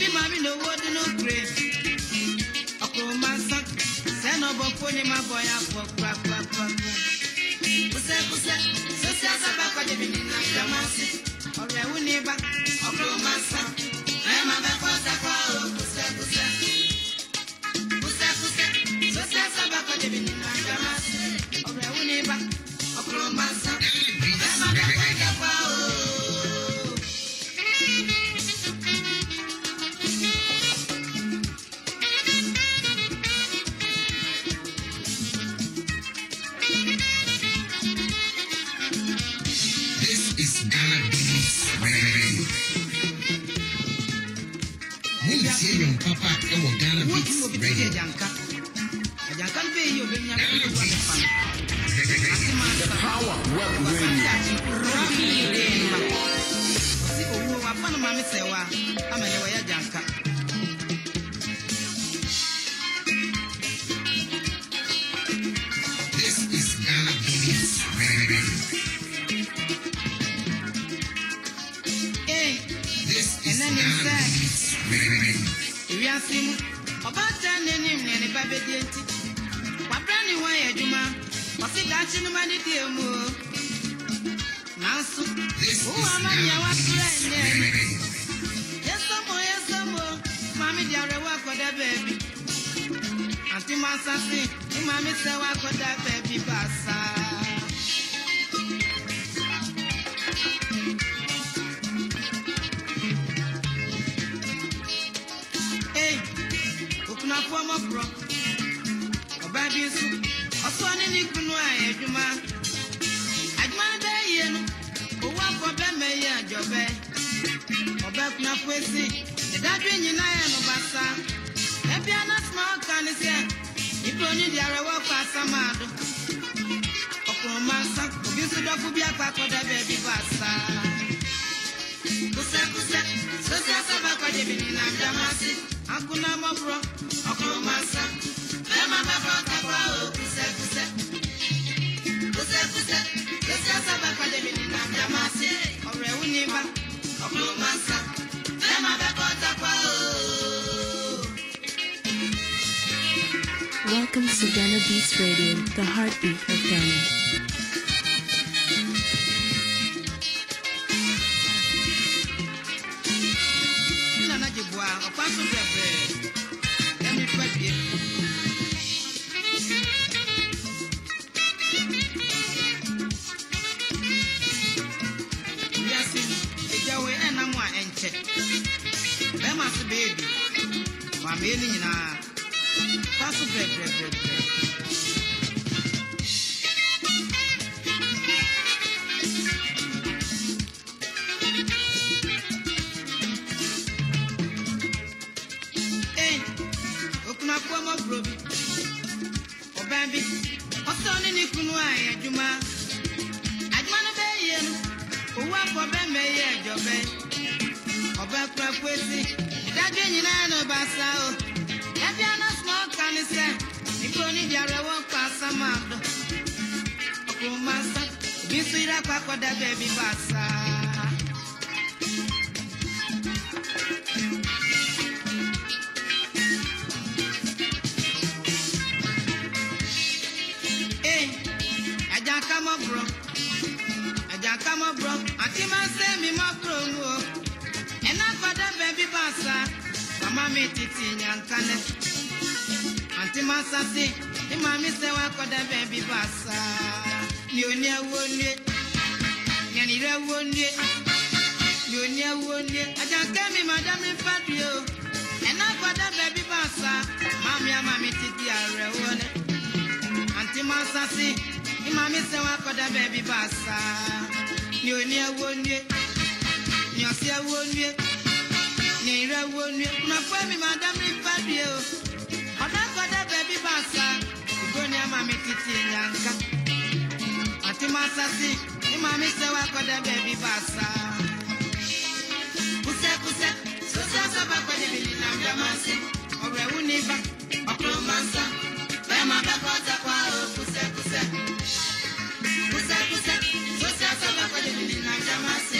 mami no wood no grave. Okro mansa, send over for my boy up. Pusa, so says about what you mean in the mass. Or I will never, Okro mansa. I'm a back of Pusa, so says about what you mean in the mass. Or I will never, Okro mansa. I'm a back of Papa, come on, Ghana Beats Radio. The Power Web This is Ghana Beats Radio. This is Ghana Beats Radio. We are seeing about 10 name and a baby denti. What brand new way, Juma? What's it that you know, my dear Moo? Now, so who am I? Yes, some more. Mammy, they are a work for that baby. Auntie Massassi, Mammy said, work for that baby bassa. Bro, a baby soup, a son in Nikunua, Juma. Adman Bayan, who walk for Bemaya, Jobe, or Bepna Quessy, the Dadwin United of Bassa. Maybe I'm not small, can you say? If only they are a walk for Samado. Or Massa, who used to do be a pack of the baby Bassa. Pusa, so that's about what you've been in Damasi. Akuna mabro, okro masa. Ema mabro kakwa pusa. Yesa saba kwa debini na jamasi. Ore uniba, okro masa. Ema mabro kakwa. Welcome to Ghana Beats Radio, the heartbeat of Ghana. Baby, my baby, now. Pass bread. Hey, open up one more broby. Oh, baby, what's on in the Kunua, Juma? I want to be in. Oh, what for them, may your bed? Oh, back, Daddy, you know, Bassao. If you're not small, can you say? If you need your work, pass a mouth. Oh, master, be sweet up for the baby Bassa. Hey, I don't come up, bro. I think I say me, my bro. And I got a baby bassa. Mama made it in Yankane. Auntie Massassi, the mammy said, I got a baby bassa. You near wound it. Yanira wound it. You near wound it. I just came in Madame Fabio. And I got a baby bassa. Mammy, Titi, I won it. Auntie Massassi, the mammy said, I got a baby bassa. You near wound it. Yosia won't be near won't be my family, Madame Fabio. On that got a baby bassa, go near Mammy Titi Yanka. Auntie Massassi, the mammy said, I got a baby bassa. Pusa, so that's about what you mean in Damasi, or a univa, or Clomansa. Emma Bakota, Pusa, so that's about what you mean in Damasi.